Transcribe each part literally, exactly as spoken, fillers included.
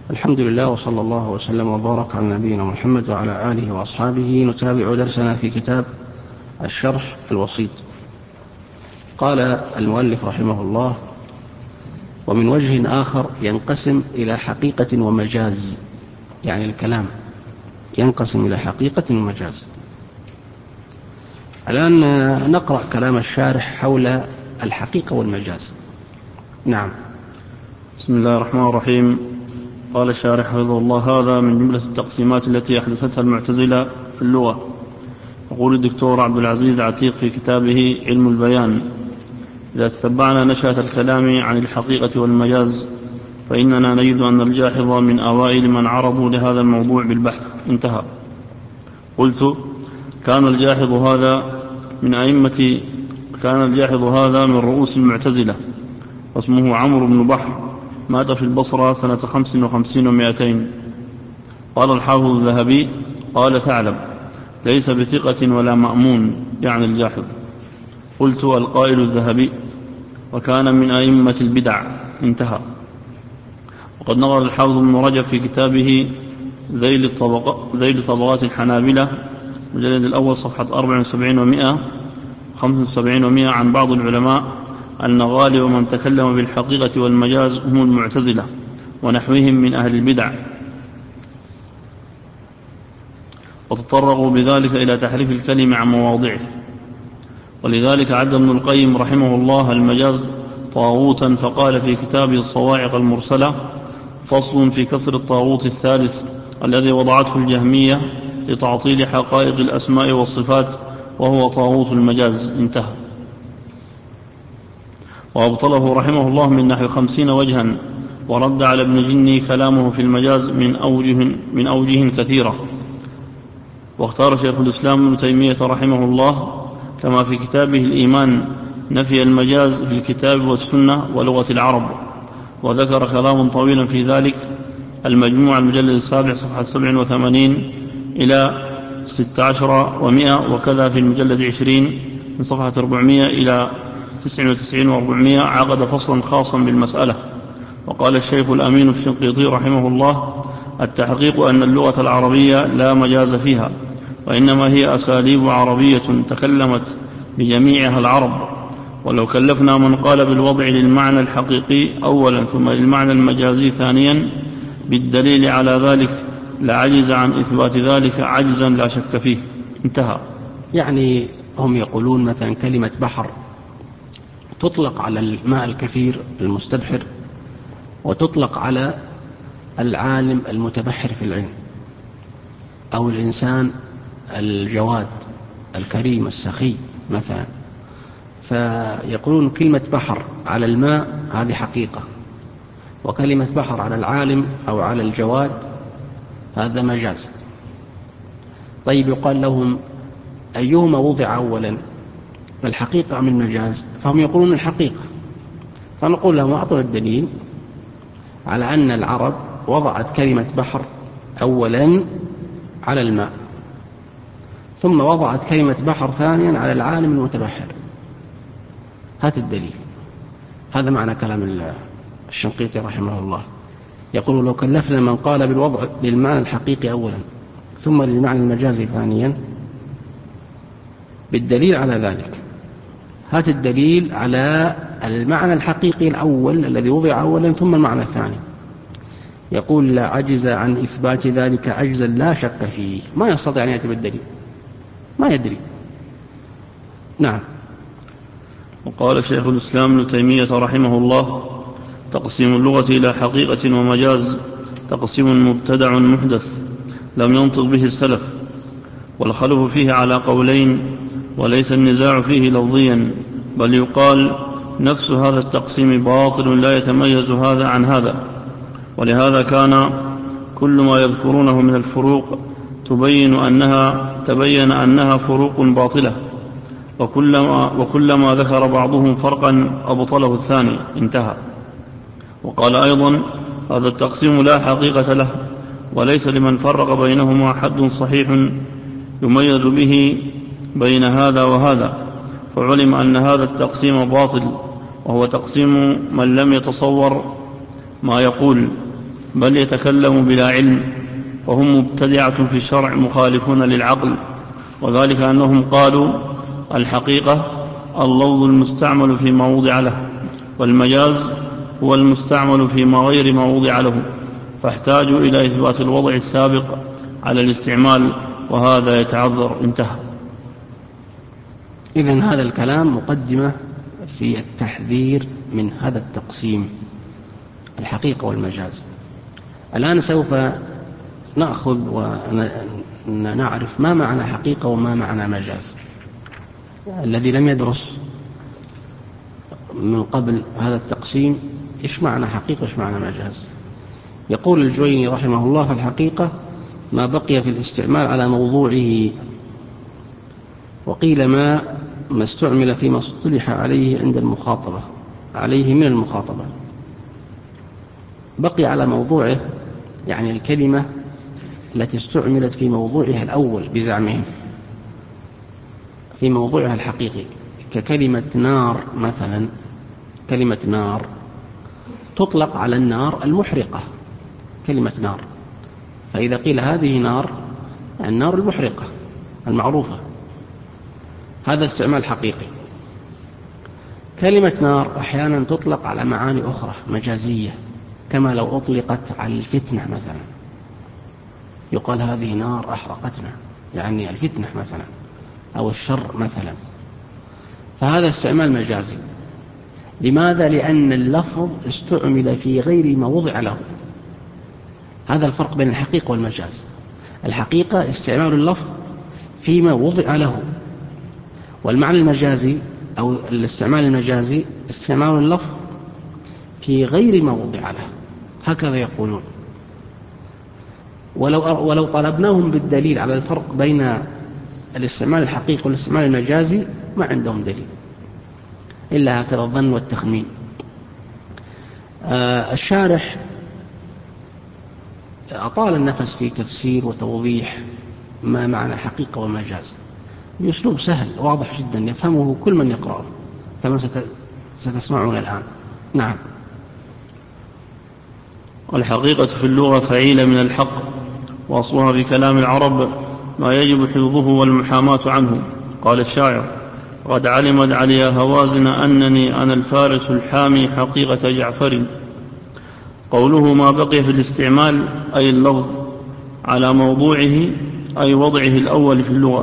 الحمد لله وصلى الله وسلم وبارك على نبينا محمد وعلى آله وأصحابه. نتابع درسنا في كتاب الشرح الوسيط. قال المؤلف رحمه الله: ومن وجه آخر ينقسم إلى حقيقة ومجاز، يعني الكلام ينقسم إلى حقيقة ومجاز. الآن نقرأ كلام الشارح حول الحقيقة والمجاز. نعم. بسم الله الرحمن الرحيم. قال الشارح حفظه الله: هذا من جملة التقسيمات التي أحدثتها المعتزلة في اللغة. يقول الدكتور عبد العزيز عتيق في كتابه علم البيان: إذا تتبعنا نشأة الكلام عن الحقيقة والمجاز فإننا نجد أن الجاحظ من أوائل من عرضوا لهذا الموضوع بالبحث. انتهى. قلت: كان الجاحظ هذا من أئمة كان الجاحظ هذا من رؤوس المعتزلة، واسمه عمرو بن بحر، مات في البصرة سنة خمس وخمسين ومائتين. قال الحافظ الذهبي: قال ثعلب: ليس بثقة ولا مأمون، يعني الجاحظ. قلت: القائل الذهبي، وكان من أئمة البدع. انتهى. وقد نظر الحافظ ابن رجب في كتابه ذيل, الطبق... ذيل طبقات الحنابلة مجلد الأول صفحة أربع وسبعين ومائة خمس وسبعين ومائة عن بعض العلماء أن غالب من تكلم بالحقيقة والمجاز هم المعتزلة ونحوهم من أهل البدع، وتطرقوا بذلك إلى تحريف الكلمة عن مواضعه. ولذلك عد ابن القيم رحمه الله المجاز طاغوتا، فقال في كتابه الصواعق المرسلة: فصل في كسر الطاغوت الثالث الذي وضعته الجهمية لتعطيل حقائق الأسماء والصفات، وهو طاغوت المجاز. انتهى. وأبطله رحمه الله من نحو خمسين وجها، ورد على ابن جني كلامه في المجاز من أوجه, من أوجه كثيرة. واختار شيخ الإسلام ابن تيمية رحمه الله كما في كتابه الإيمان نفي المجاز في الكتاب والسنة ولغة العرب، وذكر كلام طويلا في ذلك: المجموع المجلد السابع صفحة سبع وثمانين إلى ستة عشر ومائة، وكذا في المجلد عشرين من صفحة أربعمائة إلى تسعة وتسعين وأربعمائة عقد فصلا خاصا بالمسألة. وقال الشيخ الأمين الشنقيطي رحمه الله: التحقيق أن اللغة العربية لا مجاز فيها، وإنما هي أساليب عربية تكلمت بجميعها العرب، ولو كلفنا من قال بالوضع للمعنى الحقيقي أولا ثم للمعنى المجازي ثانيا بالدليل على ذلك لعجز عن إثبات ذلك عجزا لا شك فيه. انتهى. يعني هم يقولون مثلا كلمة بحر تطلق على الماء الكثير المستبحر، وتطلق على العالم المتبحر في العلم، أو الإنسان الجواد الكريم السخي مثلا. فيقولون كلمة بحر على الماء هذه حقيقة، وكلمة بحر على العالم أو على الجواد هذا مجاز. طيب، يقال لهم أيهما وضع أولا، الحقيقة أم المجاز؟ فهم يقولون الحقيقة. فنقول لهم: أعطوا الدليل على أن العرب وضعت كلمة بحر أولا على الماء، ثم وضعت كلمة بحر ثانيا على العالم المتبحر. هات الدليل. هذا معنى كلام الشنقيطي رحمه الله. يقول: لو كلفنا من قال بالوضع للمعنى الحقيقي أولا ثم للمعنى المجازي ثانيا بالدليل على ذلك. هات الدليل على المعنى الحقيقي الأول الذي وضع أولا ثم المعنى الثاني. يقول: لا عجز عن إثبات ذلك عجزا لا شك فيه. ما يستطيع أن يأتي بالدليل، ما يدري. نعم. وقال شيخ الإسلام ابن تيمية رحمه الله: تقسيم اللغة إلى حقيقة ومجاز تقسيم مبتدع محدث لم ينطق به السلف، والخلف فيه على قولين، وليس النزاع فيه لفظيا، بل يقال نفس هذا التقسيم باطل لا يتميز هذا عن هذا. ولهذا كان كل ما يذكرونه من الفروق تبين أنها تبين أنها فروق باطلة، وكلما, وكلما ذكر بعضهم فرقا أبطله الثاني. انتهى. وقال أيضا: هذا التقسيم لا حقيقة له، وليس لمن فرق بينهما حد صحيح يميز به بين هذا وهذا، فعلم أن هذا التقسيم باطل، وهو تقسيم من لم يتصور ما يقول بل يتكلم بلا علم، فهم مبتدعة في الشرع مخالفون للعقل. وذلك أنهم قالوا الحقيقة اللفظ المستعمل فيما وضع له، والمجاز هو المستعمل فيما غير ما وضع له، فاحتاجوا إلى إثبات الوضع السابق على الاستعمال، وهذا يتعذر. انتهى. إذن هذا الكلام مقدمة في التحذير من هذا التقسيم، الحقيقة والمجاز. الآن سوف نأخذ ونعرف ما معنى حقيقة وما معنى مجاز. الذي لم يدرس من قبل هذا التقسيم إيش معنى حقيقة وإيش معنى مجاز. يقول الجويني رحمه الله: الحقيقة ما بقي في الاستعمال على موضوعه، وقيل ما ما استعمل فيما اصطلح عليه عند المخاطبة عليه من المخاطبة. بقي على موضوعه يعني الكلمة التي استعملت في موضوعها الأول بزعمهم، في موضوعها الحقيقي، ككلمة نار مثلا. كلمة نار تطلق على النار المحرقة، كلمة نار. فإذا قيل هذه نار، النار المحرقة المعروفة، هذا استعمال حقيقي. كلمة نار أحيانا تطلق على معاني أخرى مجازية، كما لو أطلقت على الفتنة مثلا، يقال هذه نار أحرقتنا، يعني الفتنة مثلا أو الشر مثلا، فهذا استعمال مجازي. لماذا؟ لأن اللفظ استعمل في غير ما وضع له. هذا الفرق بين الحقيقة والمجاز. الحقيقة استعمال اللفظ فيما وضع له، والمعنى المجازي أو الاستعمال المجازي استعمال اللفظ في غير ما وضع له، هكذا يقولون. ولو ولو طلبناهم بالدليل على الفرق بين الاستعمال الحقيقي والاستعمال المجازي ما عندهم دليل إلا هكذا الظن والتخمين. آه الشارح أطال النفس في تفسير وتوضيح ما معنى حقيقة ومجاز بأسلوب سهل واضح جدا يفهمه كل من يقرأه كما ستسمعون الآن. نعم. الحقيقة في اللغة فعيلة من الحق، وأصلها في كلام العرب ما يجب حفظه والمحاماة عنه. قال الشاعر: قد علمت علي هوازن أنني أنا الفارس الحامي حقيقة جعفر. قوله ما بقي في الاستعمال أي اللفظ على موضوعه، أي وضعه الأول في اللغة،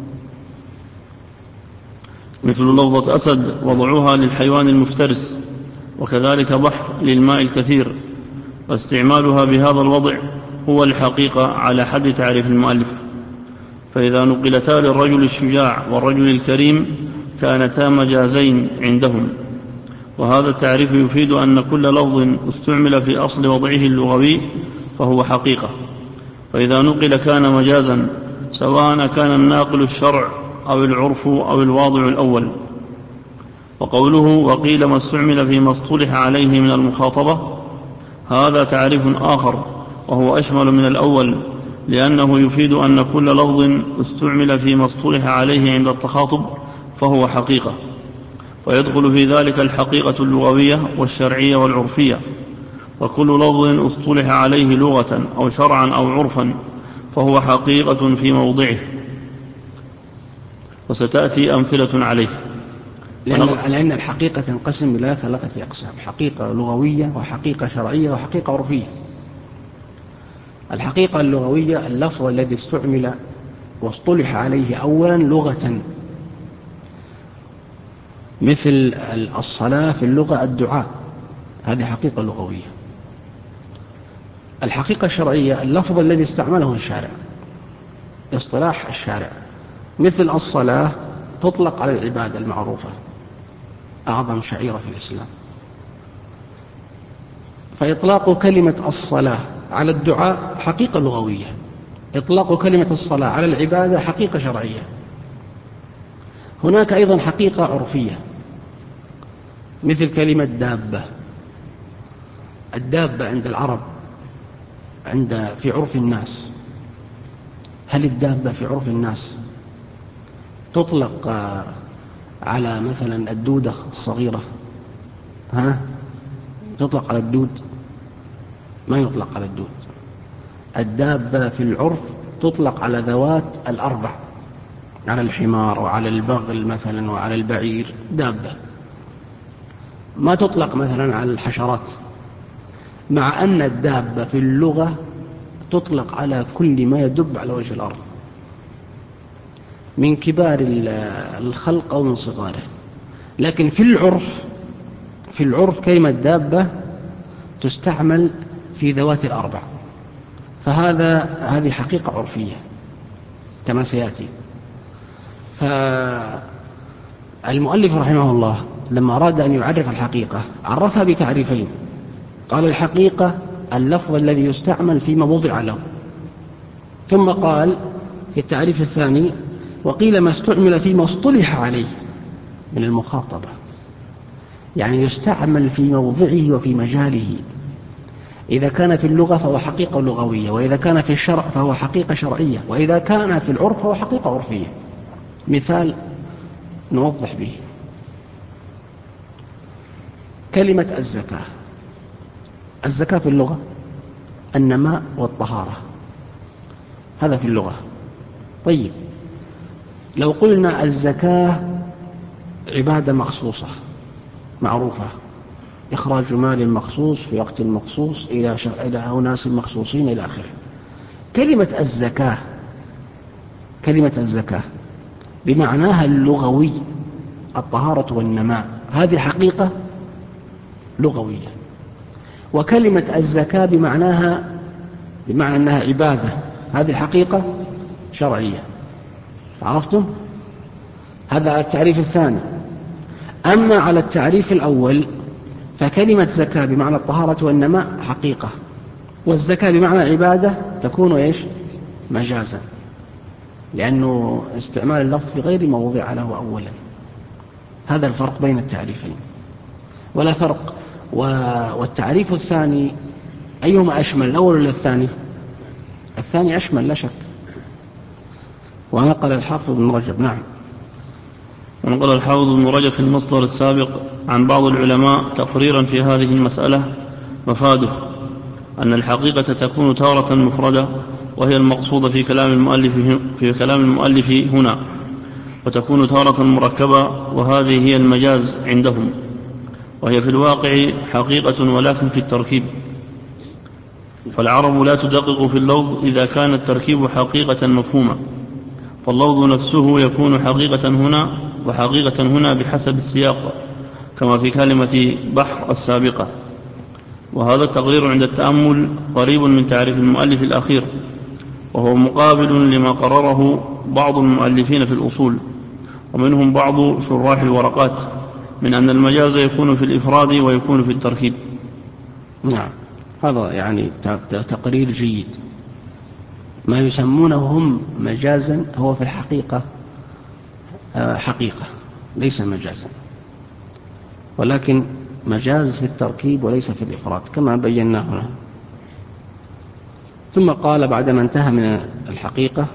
مثل لفظة أسد وضعها للحيوان المفترس، وكذلك بحر للماء الكثير، واستعمالها بهذا الوضع هو الحقيقة على حد تعريف المؤلف. فإذا نقلتا للرجل الشجاع والرجل الكريم كانتا مجازين عندهم، وهذا التعريف يفيد أن كل لفظ استعمل في أصل وضعه اللغوي فهو حقيقة، فإذا نقل كان مجازا، سواء كان الناقل الشرع أو العرف أو الواضع الأول. وقوله وقيل ما استعمل فيما اصطلح عليه من المخاطبة، هذا تعريف آخر وهو أشمل من الأول، لأنه يفيد أن كل لفظ استعمل فيما اصطلح عليه عند التخاطب فهو حقيقة، ويدخل في ذلك الحقيقة اللغوية والشرعية والعرفية. وكل لفظ اصطلح عليه لغة أو شرعا أو عرفا فهو حقيقة في موضعه، وستأتي أمثلة عليه. لأن, لأن الحقيقة تنقسم إلى ثلاثة أقسام: حقيقة لغوية وحقيقة شرعية وحقيقة عرفية. الحقيقة اللغوية اللفظ الذي استعمل واصطلح عليه أولا لغة، مثل الصلاة في اللغة الدعاء، هذه حقيقة لغوية. الحقيقة الشرعية اللفظ الذي استعمله الشارع، اصطلاح الشارع، مثل الصلاة تطلق على العبادة المعروفة، أعظم شعيرة في الإسلام، فإطلاق كلمة الصلاة على الدعاء حقيقة لغوية، إطلاق كلمة الصلاة على العبادة حقيقة شرعية. هناك أيضا حقيقة عرفية، مثل كلمة دابة. الدابة عند العرب عند في عرف الناس، هل الدابة في عرف الناس تطلق على مثلا الدودة الصغيرة؟ ها؟ تطلق على الدود؟ ما يطلق على الدود. الدابة في العرف تطلق على ذوات الأربع، على الحمار وعلى البغل مثلا وعلى البعير دابة، ما تطلق مثلا على الحشرات، مع أن الدابة في اللغة تطلق على كل ما يدب على وجه الأرض من كبار الخلق أو من صغاره. لكن في العرف في العرف كلمة دابة تستعمل في ذوات الأربع، فهذا هذه حقيقة عرفية كما سيأتي. فالمؤلف رحمه الله لما أراد أن يعرف الحقيقة عرفها بتعريفين. قال الحقيقة اللفظ الذي يستعمل فيما وضع له، ثم قال في التعريف الثاني وقيل ما استعمل فيما اصطلح عليه من المخاطبة، يعني يستعمل في موضعه وفي مجاله. إذا كان في اللغة فهو حقيقة لغوية، وإذا كان في الشرع فهو حقيقة شرعية، وإذا كان في العرف فهو حقيقة عرفية. مثال نوضح به: كلمة الزكاة. الزكاة في اللغة النماء والطهارة، هذا في اللغة. طيب لو قلنا الزكاة عبادة مخصوصة معروفة، إخراج مال مخصوص في وقت مخصوص إلى إلى أناس مخصوصين إلى آخره. كلمة الزكاة كلمة الزكاة بمعناها اللغوي الطهارة والنماء، هذه حقيقة لغوية. وكلمة الزكاة بمعناها بمعنى أنها عبادة، هذه حقيقة شرعية. عرفتم؟ هذا على التعريف الثاني. أما على التعريف الأول فكلمة زكاة بمعنى الطهارة والنماء حقيقة، والزكاة بمعنى عبادة تكون إيش؟ مجازا، لأنه استعمال اللفظ في غير ما وضع له أولا. هذا الفرق بين التعريفين، ولا فرق. والتعريف الثاني أيهما أشمل، الأول ولا الثاني؟ الثاني أشمل لا شك. ونقل الحافظ بن رجب. نعم. ونقل الحافظ بن رجب في المصدر السابق عن بعض العلماء تقريرا في هذه المسألة، مفاده أن الحقيقة تكون تارة مفردة وهي المقصودة في كلام المؤلف في كلام المؤلف هنا، وتكون تارة مركبة وهذه هي المجاز عندهم، وهي في الواقع حقيقة ولكن في التركيب. فالعرب لا تدقق في اللفظ إذا كان التركيب حقيقة مفهومة، فاللفظ نفسه يكون حقيقة هنا وحقيقة هنا بحسب السياق، كما في كلمة بحر السابقة. وهذا التقرير عند التأمل قريب من تعريف المؤلف الأخير، وهو مقابل لما قرره بعض المؤلفين في الأصول، ومنهم بعض شراح الورقات، من أن المجاز يكون في الإفراد ويكون في التركيب. نعم، هذا يعني تقرير جيد. ما يسمونه هم مجازا هو في الحقيقة حقيقة ليس مجازا، ولكن مجاز في التركيب وليس في الإفراد كما بينا هنا. ثم قال بعدما انتهى من الحقيقة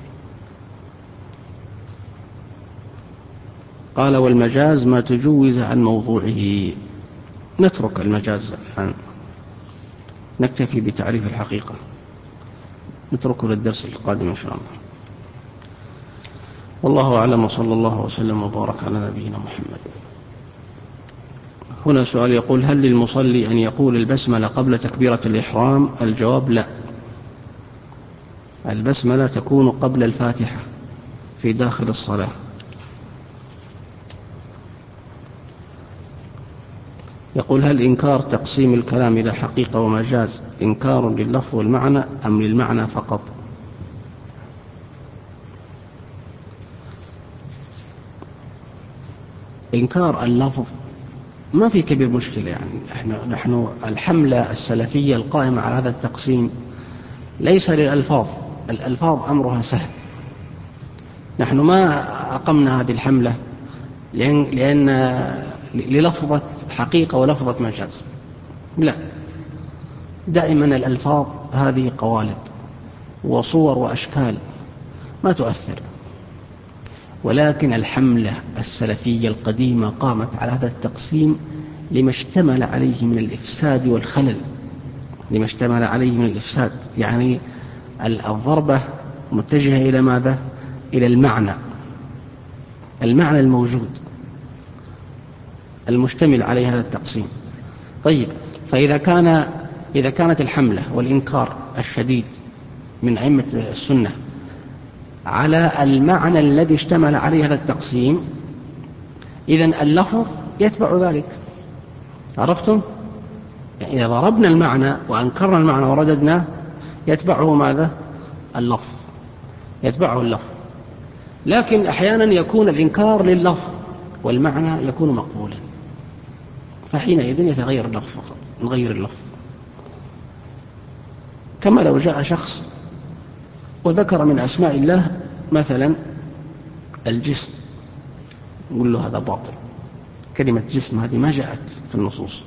قال والمجاز ما تجوز عن موضوعه. نترك المجاز الآن، نكتفي بتعريف الحقيقة، نتركه للدرس القادم إن شاء الله. والله أعلم، وصلى الله وسلم وبارك على نبينا محمد. هنا سؤال يقول: هل للمصلي أن يقول البسملة قبل تكبيرة الإحرام؟ الجواب: لا، البسملة تكون قبل الفاتحة في داخل الصلاة. يقول: هل إنكار تقسيم الكلام إلى حقيقة ومجاز إنكار لللفظ والمعنى أم للمعنى فقط؟ إنكار اللفظ ما في كبير مشكلة، يعني نحن, نحن الحملة السلفية القائمة على هذا التقسيم ليس للألفاظ، الألفاظ أمرها سهل. نحن ما أقمنا هذه الحملة لأن, لأن للفظة حقيقة ولفظة مجاز، لا، دائما الألفاظ هذه قوالب وصور وأشكال ما تؤثر، ولكن الحملة السلفية القديمة قامت على هذا التقسيم لما اشتمل عليه من الإفساد والخلل، لما اشتمل عليه من الإفساد، يعني الضربة متجهة إلى ماذا؟ إلى المعنى، المعنى الموجود المشتمل عليه هذا التقسيم. طيب، فإذا كان إذا كانت الحملة والإنكار الشديد من أئمة السنة على المعنى الذي اشتمل عليه هذا التقسيم، إذن اللفظ يتبع ذلك. عرفتم؟ يعني إذا ضربنا المعنى وأنكرنا المعنى ورددناه يتبعه ماذا؟ اللفظ، يتبعه اللفظ. لكن أحيانا يكون الإنكار لللفظ والمعنى يكون مقبولا، فحينئذ يتغير اللفظ فقط، نغير اللفظ. كما لو جاء شخص وذكر من أسماء الله مثلا الجسم، نقول له هذا باطل، كلمة جسم هذه ما جاءت في النصوص.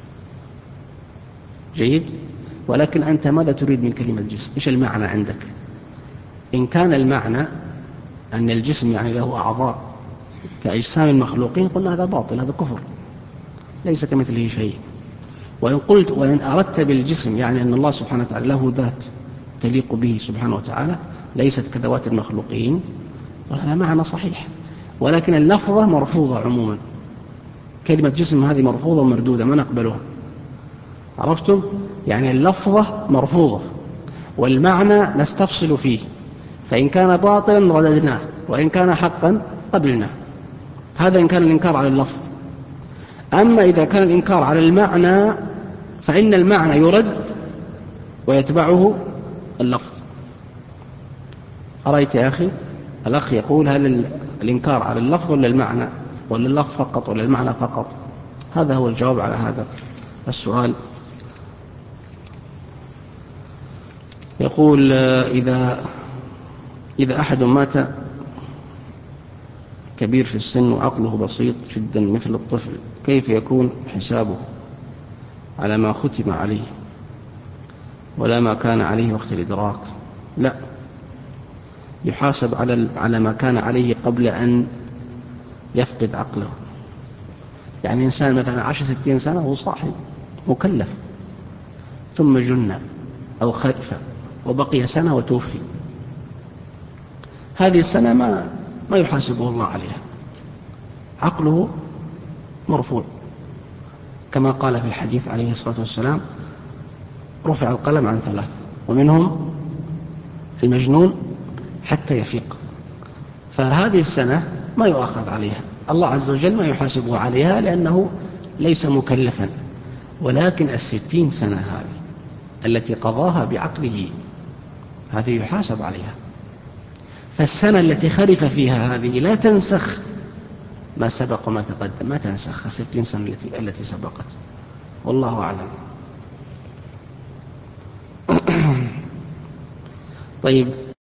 جيد، ولكن أنت ماذا تريد من كلمة جسم؟ إيش المعنى عندك؟ إن كان المعنى أن الجسم يعني له أعضاء كأجسام المخلوقين قلنا هذا باطل، هذا كفر، ليس كمثله شيء. وإن قلت وإن أردت بالجسم يعني أن الله سبحانه وتعالى له ذات تليق به سبحانه وتعالى ليست كذوات المخلوقين، هذا معنى صحيح، ولكن اللفظة مرفوضة عموما. كلمة جسم هذه مرفوضة ومردودة، ما نقبلها. عرفتم؟ يعني اللفظة مرفوضة والمعنى نستفصل فيه، فإن كان باطلا رددناه، وإن كان حقا قبلناه. هذا إن كان الإنكار على اللفظ. أما إذا كان الإنكار على المعنى فإن المعنى يرد ويتبعه اللفظ. أرأيت يا أخي؟ الأخ يقول هل الإنكار على اللفظ ولا المعنى، ولا اللفظ فقط ولا المعنى فقط؟ هذا هو الجواب على هذا السؤال. يقول إذا إذا أحد مات كبير في السن وعقله بسيط جدا مثل الطفل، كيف يكون حسابه على ما ختم عليه ولا ما كان عليه وقت الإدراك؟ لا، يحاسب على على ما كان عليه قبل أن يفقد عقله. يعني إنسان مثلا عاش ستين سنة وهو صاحي مكلف، ثم جن أو خلف وبقي سنة وتوفي، هذه السنة ما ما يحاسبه الله عليها، عقله مرفوع، كما قال في الحديث عليه الصلاة والسلام: رفع القلم عن ثلاث ومنهم المجنون حتى يفيق. فهذه السنة ما يؤاخذ عليها، الله عز وجل ما يحاسبه عليها لأنه ليس مكلفا، ولكن الستين سنة هذه التي قضاها بعقله هذه يحاسب عليها. فالسنة التي خلف فيها هذه لا تنسخ ما سبق وما تقدم، ما تنسخ الستين سنة التي, التي سبقت. والله أعلم. طيب،